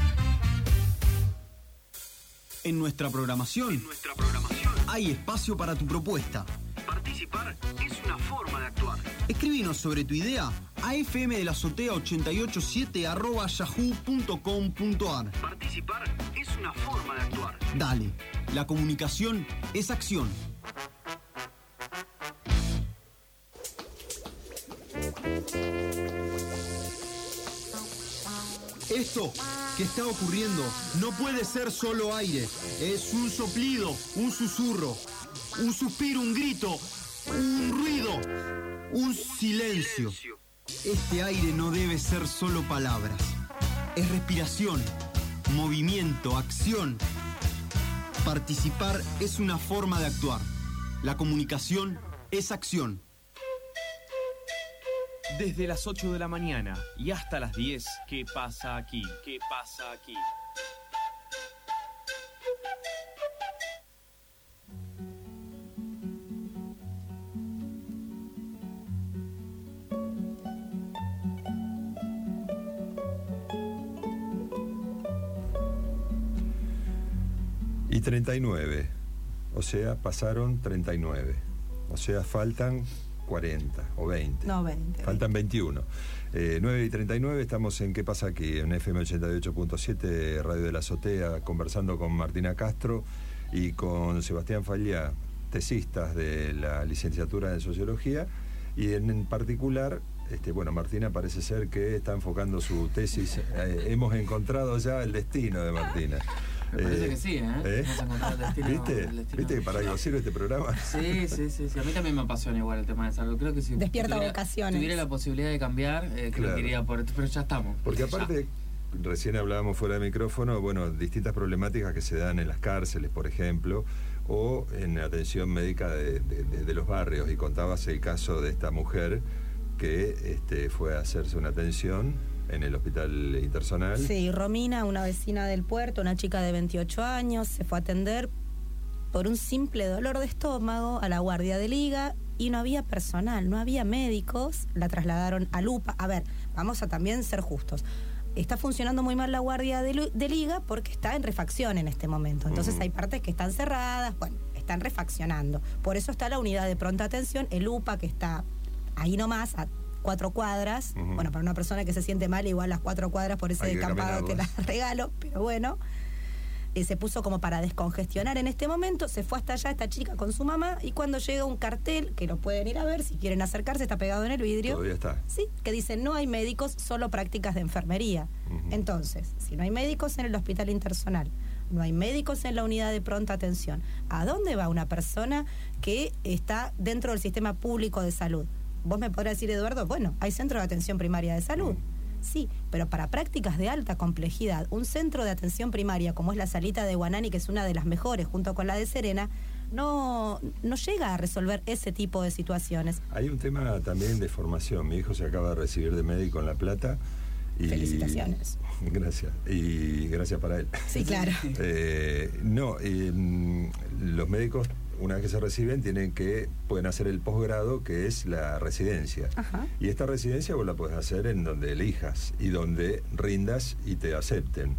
En nuestra programación, En nuestra programación hay espacio para tu propuesta. participar es una forma de actuar. Escribinos sobre tu idea a fm de la azotea ochenta y ocho siete arroba yahoo punto com punto ar. Participar es una forma de actuar. Dale, la comunicación es acción. Esto que está ocurriendo no puede ser solo aire. Es un soplido, un susurro, un suspiro, un grito, un ruido, un silencio. Este aire no debe ser solo palabras. Es respiración, movimiento, acción. Participar es una forma de actuar. La comunicación es acción. Desde las ocho de la mañana y hasta las diez, ¿qué pasa aquí? ¿Qué pasa aquí? Y treinta y nueve, o sea, pasaron treinta y nueve, o sea, faltan cuarenta o veinte. No, veinte. Faltan veintiuno. Eh, nueve y treinta y nueve, estamos en ¿Qué pasa aquí? En F M ochenta y ocho punto siete, Radio de la Azotea, conversando con Martina Castro y con Sebastián Fallá, tesistas de la licenciatura en Sociología, y en, en particular, este, bueno, Martina parece ser que está enfocando su tesis, eh, hemos encontrado ya el destino de Martina. Me parece eh, que sí, ¿eh? ¿eh? Vamos a encontrar el destino, ¿Viste? el destino. ¿Viste que para algo sirve este programa? Sí, sí, sí, sí. A mí también me apasiona igual el tema de salud. Creo que si despierta tuviera, vocaciones. tuviera la posibilidad de cambiar, eh, creo claro. que iría por esto, pero ya estamos. Porque aparte, ya. recién hablábamos fuera de micrófono, bueno, distintas problemáticas que se dan en las cárceles, por ejemplo, o en atención médica de, de, de, de los barrios. Y contabas el caso de esta mujer que este, fue a hacerse una atención en el hospital intersonal. Sí, Romina, una vecina del puerto, una chica de veintiocho años, se fue a atender por un simple dolor de estómago a la guardia de liga y no había personal, no había médicos, la trasladaron a Lupa. A ver, vamos a también ser justos. está funcionando muy mal la guardia de, de liga porque está en refacción en este momento. Entonces uh-huh. hay partes que están cerradas, bueno, están refaccionando. Por eso está la unidad de pronta atención, el U P A, que está ahí nomás, a cuatro cuadras. Uh-huh. Bueno, para una persona que se siente mal, igual las cuatro cuadras por ese descampado te las regalo, pero bueno. Eh, se puso como para descongestionar en este momento, se fue hasta allá esta chica con su mamá, y cuando llega un cartel, que lo pueden ir a ver si quieren acercarse, está pegado en el vidrio. Todavía está. Sí, que dice: no hay médicos, solo prácticas de enfermería. Uh-huh. Entonces, si no hay médicos en el hospital intersonal, no hay médicos en la unidad de pronta atención, ¿a dónde va una persona que está dentro del sistema público de salud? Vos me podrás decir, Eduardo, bueno, hay centro de atención primaria de salud. Uh-huh. Sí, pero para prácticas de alta complejidad, un centro de atención primaria como es la Salita de Guanani, que es una de las mejores junto con la de Serena, no, no llega a resolver ese tipo de situaciones. Hay un tema también de formación. Mi hijo se acaba de recibir de médico en La Plata. Y, felicitaciones. Gracias. Y gracias para él. Sí, claro. eh, no, eh, los médicos, una vez que se reciben, tienen que pueden hacer el posgrado, que es la residencia. Ajá. Y esta residencia vos la podés hacer en donde elijas y donde rindas y te acepten.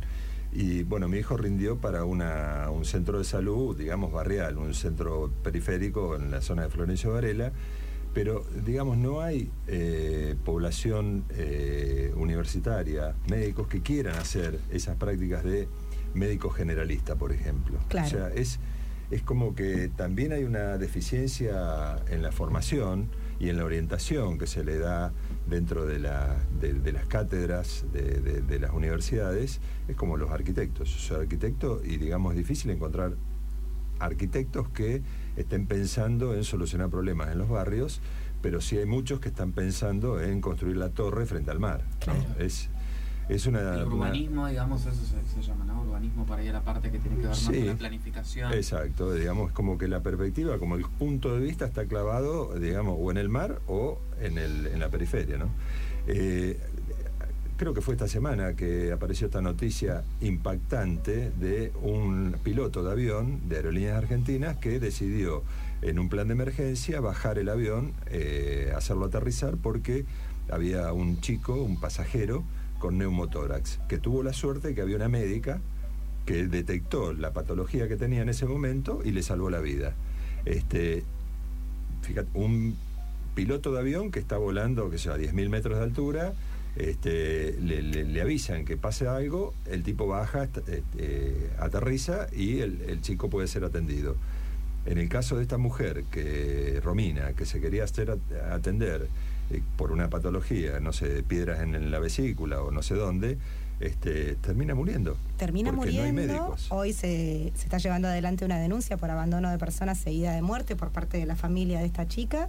Y bueno, mi hijo rindió para una, un centro de salud, digamos, barrial, un centro periférico en la zona de Florencio Varela, pero digamos no hay eh, población eh, universitaria, médicos que quieran hacer esas prácticas de médico generalista, por ejemplo. Claro. O sea, es... es como que también hay una deficiencia en la formación y en la orientación que se le da dentro de, la, de, de las cátedras de, de, de las universidades. Es como los arquitectos. Yo soy arquitecto y digamos es difícil encontrar arquitectos que estén pensando en solucionar problemas en los barrios, pero sí hay muchos que están pensando en construir la torre frente al mar, ¿no? Claro. Es, es una, el urbanismo, una... digamos, eso se, se llama, ¿no? Urbanismo para ir a la parte que tiene que ver más sí, con la planificación. Exacto, digamos, como que la perspectiva, como el punto de vista está clavado, digamos, o en el mar o en, el, en la periferia, ¿no? Eh, creo que fue esta semana que apareció esta noticia impactante de un piloto de avión de Aerolíneas Argentinas que decidió, en un plan de emergencia, bajar el avión, eh, hacerlo aterrizar, porque había un chico, un pasajero, con neumotórax, que tuvo la suerte que había una médica que detectó la patología que tenía en ese momento y le salvó la vida. Este, fíjate, un piloto de avión que está volando, que sea, a diez mil metros de altura, este, le, le, le avisan que pase algo, el tipo baja, este, aterriza y el, el chico puede ser atendido. En el caso de esta mujer, que Romina, que se quería hacer atender eh, por una patología, no sé, piedras en, en la vesícula o no sé dónde, este, termina muriendo. Termina muriendo. No hay médicos. Hoy se, se está llevando adelante una denuncia por abandono de personas seguida de muerte por parte de la familia de esta chica,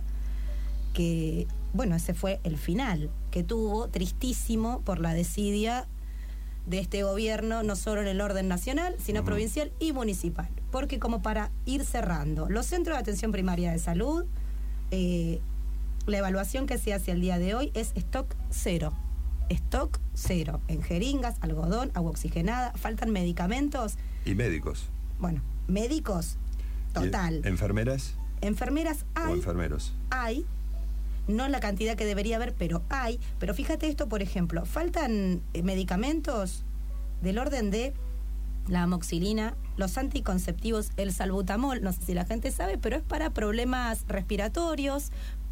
que, bueno, ese fue el final que tuvo, tristísimo por la desidia de este gobierno, no solo en el orden nacional, sino uh-huh. provincial y municipal. Porque, como para ir cerrando, los centros de atención primaria de salud, eh, la evaluación que se hace al día de hoy es stock cero. Stock cero. En jeringas, algodón, agua oxigenada, faltan medicamentos. ¿Y médicos? Bueno, médicos, total. ¿Y enfermeras? Enfermeras hay. ¿O enfermeros? Hay. No la cantidad que debería haber, pero hay. Pero fíjate esto, por ejemplo, faltan medicamentos del orden de la amoxicilina, los anticonceptivos, el salbutamol, no sé si la gente sabe, pero es para problemas respiratorios,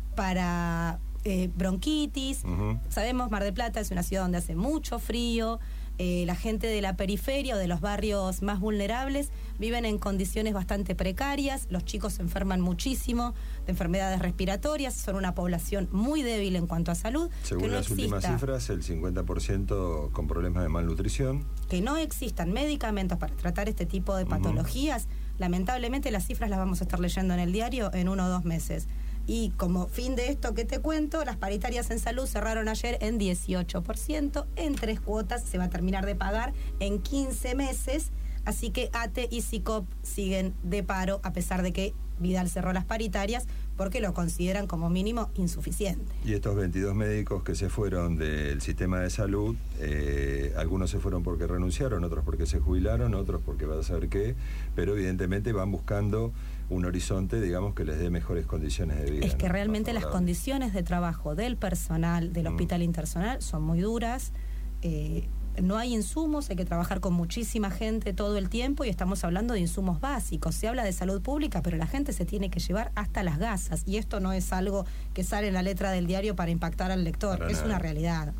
para eh, bronquitis. Uh-huh. Sabemos, Mar del Plata es una ciudad donde hace mucho frío. Eh, la gente de la periferia o de los barrios más vulnerables viven en condiciones bastante precarias, los chicos se enferman muchísimo de enfermedades respiratorias, son una población muy débil en cuanto a salud. Según no las exista, últimas cifras, el cincuenta por ciento con problemas de malnutrición. Que no existan medicamentos para tratar este tipo de patologías, uh-huh. lamentablemente las cifras las vamos a estar leyendo en el diario en uno o dos meses. Y como fin de esto que te cuento, las paritarias en salud cerraron ayer en dieciocho por ciento, en tres cuotas, se va a terminar de pagar en quince meses, así que A T E y SICOP siguen de paro, a pesar de que Vidal cerró las paritarias, porque lo consideran como mínimo insuficiente. Y estos veintidós médicos que se fueron del sistema de salud, eh, algunos se fueron porque renunciaron, otros porque se jubilaron, otros porque vas a saber qué, pero evidentemente van buscando un horizonte, digamos, que les dé mejores condiciones de vida. Es que ¿no? realmente las condiciones de trabajo del personal del hospital mm. intersonal son muy duras. Eh, no hay insumos, hay que trabajar con muchísima gente todo el tiempo y estamos hablando de insumos básicos. Se habla de salud pública, pero la gente se tiene que llevar hasta las gasas y esto no es algo que sale en la letra del diario para impactar al lector, para es nada. Una realidad.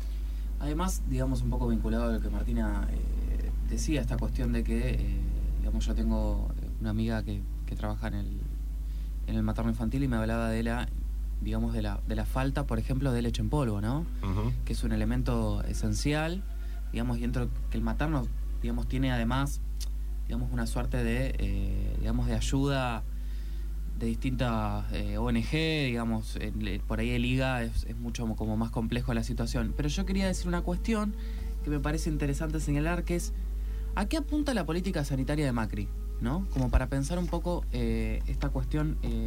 Además, digamos, un poco vinculado a lo que Martina eh, decía, esta cuestión de que, eh, digamos, yo tengo una amiga que, que trabaja en el, en el materno infantil y me hablaba de la, digamos, de la, de la falta, por ejemplo, de leche en polvo, ¿no? Uh-huh. Que es un elemento esencial, digamos, y dentro que el materno, digamos, tiene además, digamos, una suerte de, eh, digamos, de ayuda de distintas eh, O N G, digamos, el, por ahí el I G A es, es mucho como más complejo la situación. Pero yo quería decir una cuestión que me parece interesante señalar, que es ¿a qué apunta la política sanitaria de Macri? ¿No? Como para pensar un poco eh, esta cuestión eh,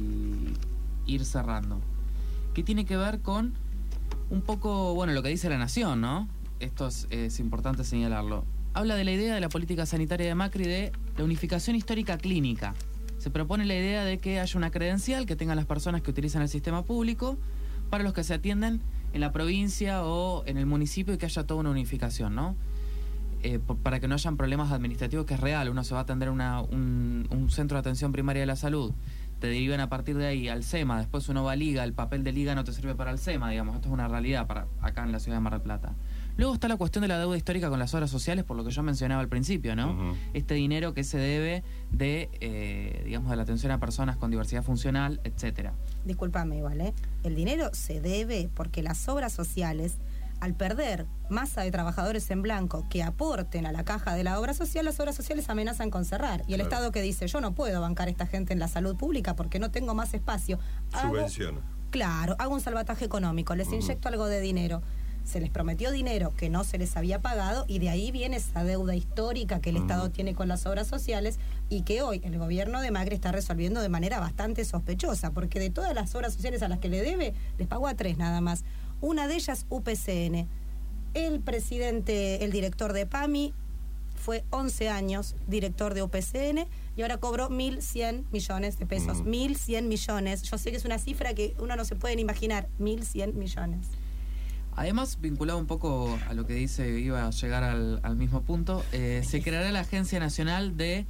y ir cerrando. Que tiene que ver con un poco, bueno, lo que dice La Nación, ¿no? Esto es, es importante señalarlo. Habla de la idea de la política sanitaria de Macri de la unificación histórica clínica. Se propone la idea de que haya una credencial que tengan las personas que utilizan el sistema público para los que se atienden en la provincia o en el municipio y que haya toda una unificación, ¿no? Eh, para que no hayan problemas administrativos, que es real. Uno se va a atender una, un, un centro de atención primaria de la salud, te derivan a partir de ahí al SEMA, después uno va a Liga, el papel de Liga no te sirve para el SEMA, digamos, esto es una realidad para acá en la ciudad de Mar del Plata. Luego está la cuestión de la deuda histórica con las obras sociales, por lo que yo mencionaba al principio, ¿no? Uh-huh. Este dinero que se debe de, eh, digamos, de la atención a personas con diversidad funcional, etcétera. Discúlpame igual, ¿eh? El dinero se debe porque las obras sociales, al perder masa de trabajadores en blanco que aporten a la caja de la obra social, las obras sociales amenazan con cerrar. Y el claro. Estado que dice, yo no puedo bancar a esta gente en la salud pública porque no tengo más espacio. Subvenciona. Hago, claro, hago un salvataje económico, les uh-huh. inyecto algo de dinero. Se les prometió dinero que no se les había pagado y de ahí viene esa deuda histórica que el uh-huh. Estado tiene con las obras sociales y que hoy el gobierno de Macri está resolviendo de manera bastante sospechosa, porque de todas las obras sociales a las que le debe, les pagó a tres nada más. Una de ellas, U P C N. El presidente, el director de PAMI, fue once años director de U P C N y ahora cobró mil cien millones de pesos. Uh-huh. mil cien millones. Yo sé que es una cifra que uno no se puede imaginar. mil cien millones. Además, vinculado un poco a lo que dice, iba a llegar al, al mismo punto, eh, se creará la Agencia Nacional de,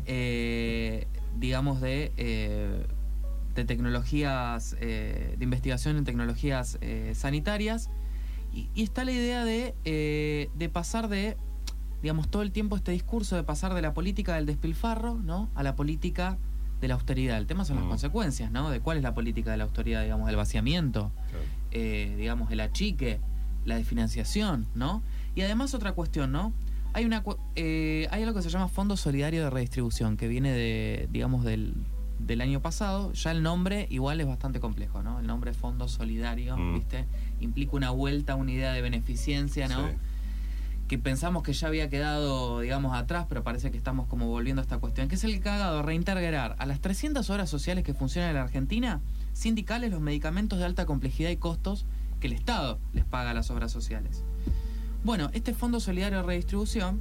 eh, digamos, de, eh, de tecnologías, eh, de investigación en tecnologías eh, sanitarias, y, y está la idea de, eh, de pasar de, digamos, todo el tiempo este discurso de pasar de la política del despilfarro, ¿no?, a la política de la austeridad. El tema son las uh-huh. consecuencias, ¿no?, de cuál es la política de la austeridad, digamos, del vaciamiento. Claro. Eh, digamos, el achique, la desfinanciación, ¿no? Y además otra cuestión, ¿no? Hay una eh, hay algo que se llama Fondo Solidario de Redistribución, que viene de, digamos, del, del año pasado. Ya el nombre igual es bastante complejo, ¿no? El nombre Fondo Solidario, mm. ¿viste? Implica una vuelta a una idea de beneficencia, ¿no? Sí. Que pensamos que ya había quedado, digamos, atrás, pero parece que estamos como volviendo a esta cuestión, que es el cagado, reintegrar a las trescientas obras sociales que funcionan en la Argentina, sindicales, los medicamentos de alta complejidad y costos que el Estado les paga a las obras sociales. Bueno, este Fondo Solidario de Redistribución,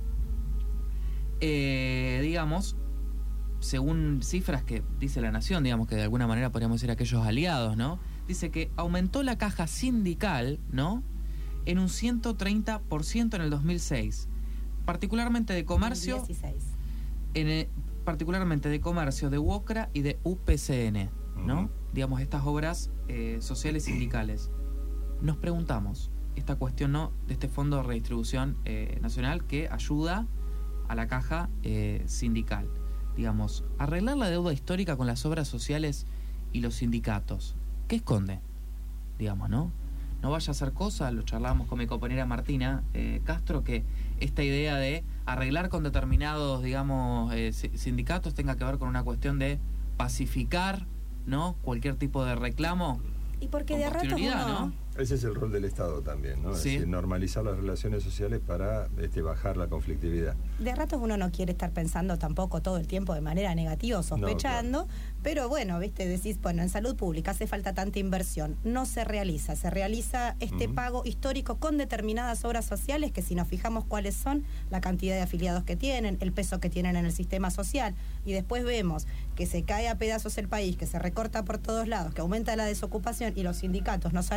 eh, digamos, según cifras que dice La Nación, digamos que de alguna manera podríamos decir aquellos aliados, ¿no? Dice que aumentó la caja sindical, ¿no?, en un ciento treinta por ciento en el dos mil seis, particularmente de comercio, en el, particularmente de comercio, de UOCRA y de U P C N, ¿no? Uh-huh. Digamos, estas obras eh, sociales sindicales. Nos preguntamos, esta cuestión, ¿no?, de este Fondo de Redistribución eh, Nacional que ayuda a la caja eh, sindical. Digamos, arreglar la deuda histórica con las obras sociales y los sindicatos. ¿Qué esconde? Digamos, ¿no? No vaya a hacer cosa, lo charlábamos con mi compañera Martina eh, Castro, que esta idea de arreglar con determinados, digamos, eh, sindicatos tenga que ver con una cuestión de pacificar, ¿no?, cualquier tipo de reclamo. Y porque de a ratos uno... ¿no? Ese es el rol del Estado también, ¿no? Sí. Es decir, normalizar las relaciones sociales para este, bajar la conflictividad. De ratos uno no quiere estar pensando tampoco todo el tiempo de manera negativa o sospechando, no, claro. Pero bueno, viste, decís, bueno, en salud pública hace falta tanta inversión, no se realiza, se realiza este uh-huh. pago histórico con determinadas obras sociales que si nos fijamos cuáles son, la cantidad de afiliados que tienen, el peso que tienen en el sistema social, y después vemos que se cae a pedazos el país, que se recorta por todos lados, que aumenta la desocupación y los sindicatos no salen a protestar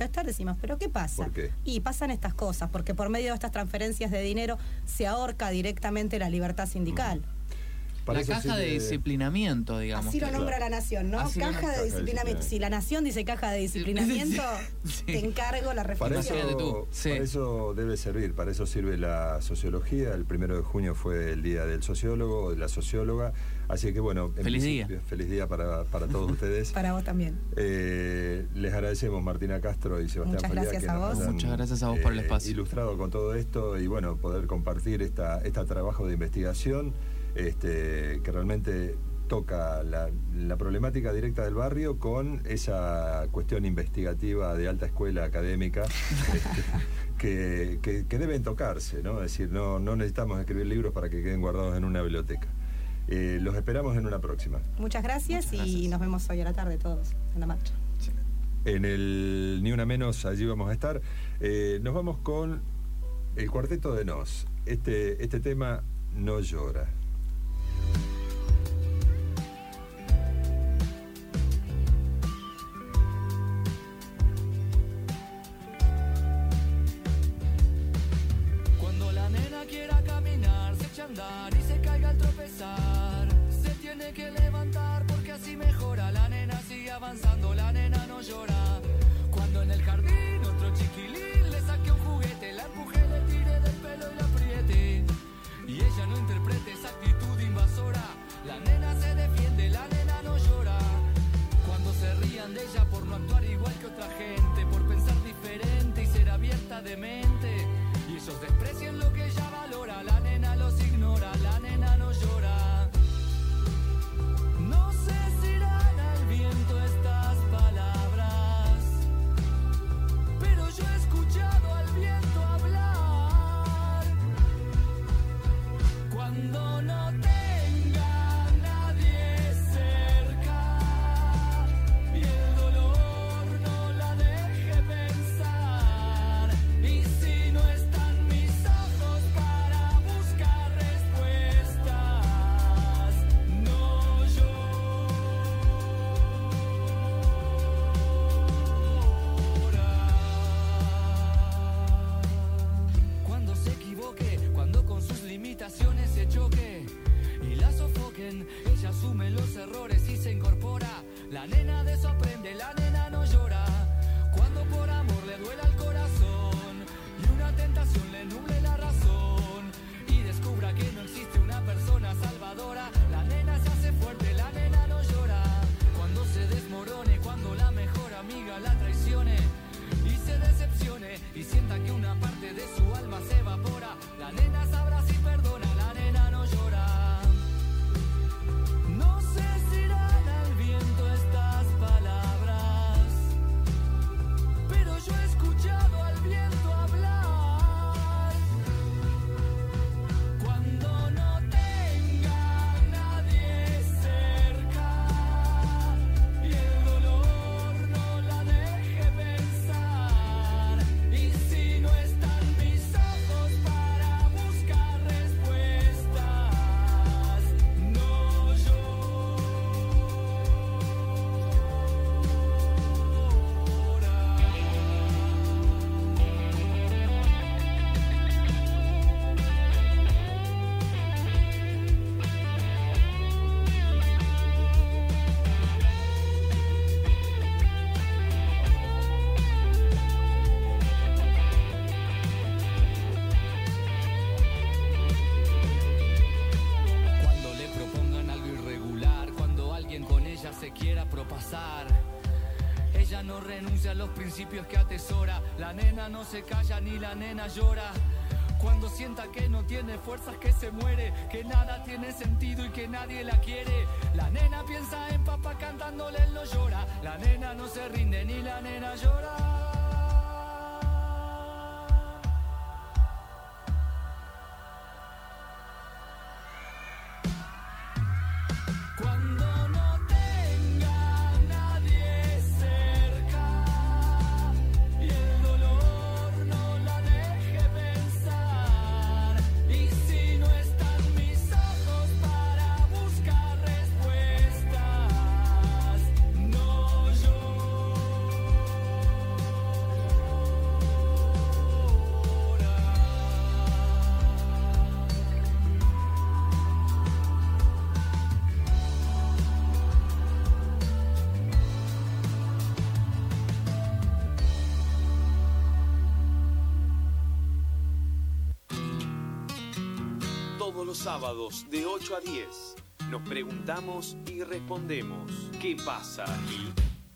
protestar, decimos, ¿pero qué pasa? ¿Por qué? Y pasan estas cosas, porque por medio de estas transferencias de dinero se ahorca directamente la libertad sindical. Mm. Para la caja sirve... de disciplinamiento, digamos. Así lo que... nombra la Nación, ¿no? Así caja, lo... de disciplinamiento. Si la Nación dice caja de disciplinamiento, sí. te encargo la para reflexión. eso, sí. para eso debe servir, para eso sirve la sociología. El primero de junio fue el día del sociólogo, de la socióloga. Así que bueno, feliz día. Feliz día para, para todos ustedes. Para vos también. Eh, les agradecemos Martina Castro y Sebastián Muchas Faría, gracias que a nos vos. hayan, Muchas gracias a vos por el espacio. Eh, ilustrado con todo esto y bueno, poder compartir esta, este trabajo de investigación. Este, que realmente toca la, la problemática directa del barrio con esa cuestión investigativa de alta escuela académica este, que, que, que deben tocarse, ¿no? Es decir, no, no necesitamos escribir libros para que queden guardados en una biblioteca. Eh, los esperamos en una próxima. Muchas gracias, Muchas gracias y nos vemos hoy a la tarde todos en la marcha. Sí. En el Ni Una Menos, allí vamos a estar. Eh, nos vamos con el Cuarteto de Nos. Este, este tema, No Llora. Andar y se caiga al tropezar, se tiene que levantar porque así mejora. La nena sigue avanzando, la nena no llora. Cuando en el jardín otro chiquilín le saque un juguete, la empuje, le tire del pelo y la apriete, y ella no interprete esa actitud invasora. La nena se defiende, la nena no llora. Cuando se rían de ella por no actuar igual que otra gente, por pensar diferente y ser abierta de mente, y ellos desprecian lo que ella valora. La nena los ignora, la nena no llora. No sé si irán al viento estas palabras, pero yo he escuchado al viento hablar. Cuando no tenga nadie cerca y el dolor no la deje pensar, y si no están mis ojos para buscar respuestas, no llora. Cuando se equivoque, cuando con sus limitaciones se choque y la sofoquen, ella asume los errores y se incorpora. La nena de eso aprende, la nena no llora. Cuando por amor le duela el corazón y una tentación le nuble la razón, y descubra que no existe una persona salvadora, la nena se hace fuerte, la nena no llora. Cuando se desmorone, cuando la mejor amiga la traicione y se decepcione y sienta que una parte de su alma se evapora, la nena sabrá si perdona, la nena no llora. No sé si irán al viento estas palabras, pero yo he escuchado al viento hablar. Cuando no tenga nadie cerca y el dolor no la deje pensar, y si no están mis ojos para buscar respuestas, no llora. Cuando le propongan algo irregular, cuando alguien con ella se quiera propasar, ella no renuncia a los principios que atesora. La nena no se calla ni la nena llora. Cuando sienta que no tiene fuerzas, que se muere, que nada tiene sentido y que nadie la quiere, la nena piensa en papá cantándole, él no llora. La nena no se rinde ni la nena llora. Cuando no tenga nadie cerca y el dolor no la deje pensar, y si no están mis ojos para buscar respuestas, no llora. los sábados de ocho a diez. Nos preguntamos y respondemos. ¿Qué pasa aquí?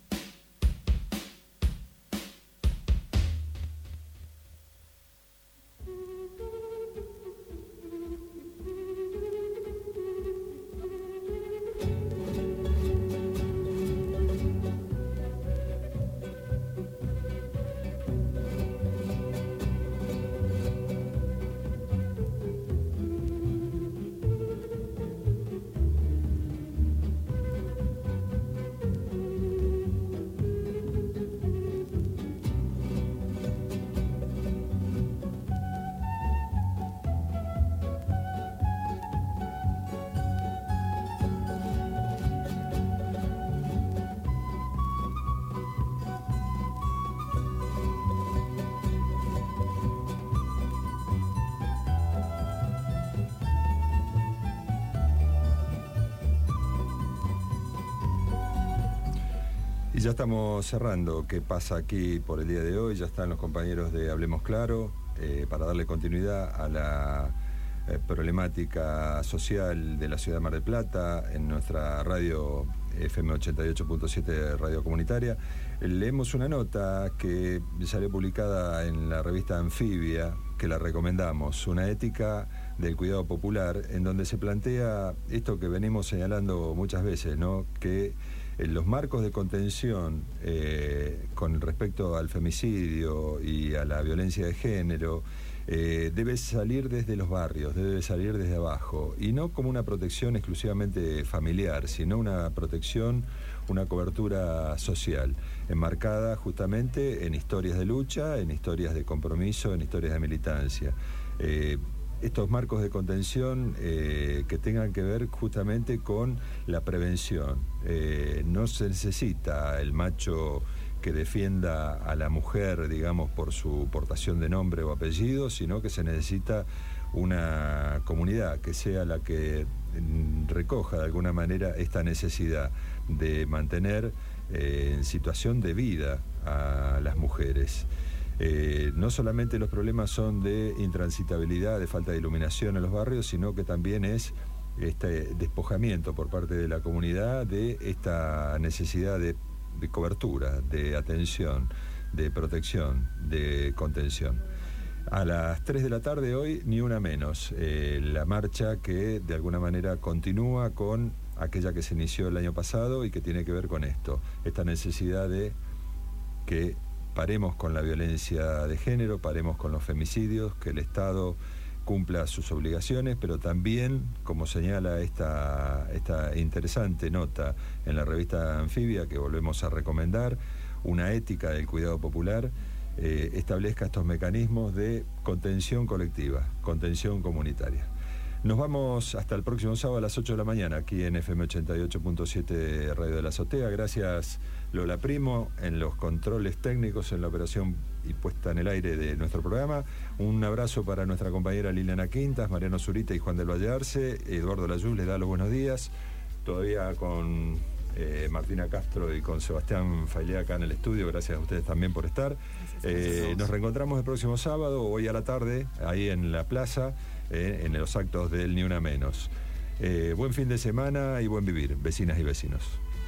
Y ya estamos cerrando qué pasa aquí por el día de hoy. Ya están los compañeros de Hablemos Claro eh, para darle continuidad a la eh, problemática social de la ciudad de Mar del Plata en nuestra radio F M ochenta y ocho punto siete, radio comunitaria. Leemos una nota que salió publicada en la revista Anfibia, que la recomendamos, una ética del cuidado popular, en donde se plantea esto que venimos señalando muchas veces, ¿no? Que en los marcos de contención eh, con respecto al femicidio y a la violencia de género eh, debe salir desde los barrios, debe salir desde abajo, y no como una protección exclusivamente familiar, sino una protección, una cobertura social, enmarcada justamente en historias de lucha, en historias de compromiso, en historias de militancia. Eh, estos marcos de contención eh, que tengan que ver justamente con la prevención. Eh, no se necesita el macho que defienda a la mujer, digamos, por su portación de nombre o apellido, sino que se necesita una comunidad que sea la que recoja de alguna manera esta necesidad de mantener eh, en situación de vida a las mujeres. Eh, no solamente los problemas son de intransitabilidad, de falta de iluminación en los barrios, sino que también es este despojamiento por parte de la comunidad de esta necesidad de, de cobertura, de atención, de protección, de contención. A las tres de la tarde hoy, ni una menos, eh, la marcha que de alguna manera continúa con aquella que se inició el año pasado y que tiene que ver con esto, esta necesidad de que paremos con la violencia de género, paremos con los femicidios, que el Estado cumpla sus obligaciones, pero también, como señala esta, esta interesante nota en la revista Anfibia, que volvemos a recomendar, una ética del cuidado popular, eh, establezca estos mecanismos de contención colectiva, contención comunitaria. Nos vamos hasta el próximo sábado a las ocho de la mañana, aquí en F M ochenta y ocho punto siete, Radio de la Azotea. Gracias, Lola Primo, en los controles técnicos, en la operación y puesta en el aire de nuestro programa. Un abrazo para nuestra compañera Liliana Quintas, Mariano Zurita y Juan del Valle Arce. Eduardo Layuz les da los buenos días. Todavía con eh, Martina Castro y con Sebastián Failé acá en el estudio. Gracias a ustedes también por estar. Eh, nos reencontramos el próximo sábado, hoy a la tarde, ahí en la plaza, eh, en los actos del Ni Una Menos. Eh, buen fin de semana y buen vivir, vecinas y vecinos.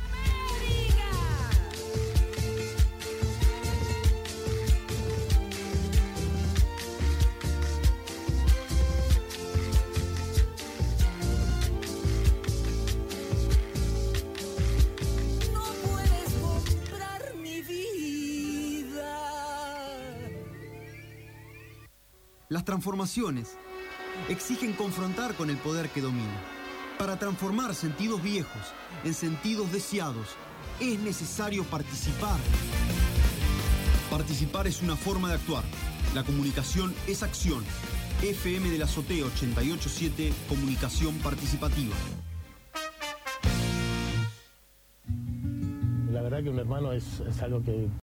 Las transformaciones exigen confrontar con el poder que domina. Para transformar sentidos viejos en sentidos deseados, es necesario participar. Participar es una forma de actuar. La comunicación es acción. F M de la Azotea ochenta y ocho punto siete, comunicación participativa. La verdad que un hermano es, es algo que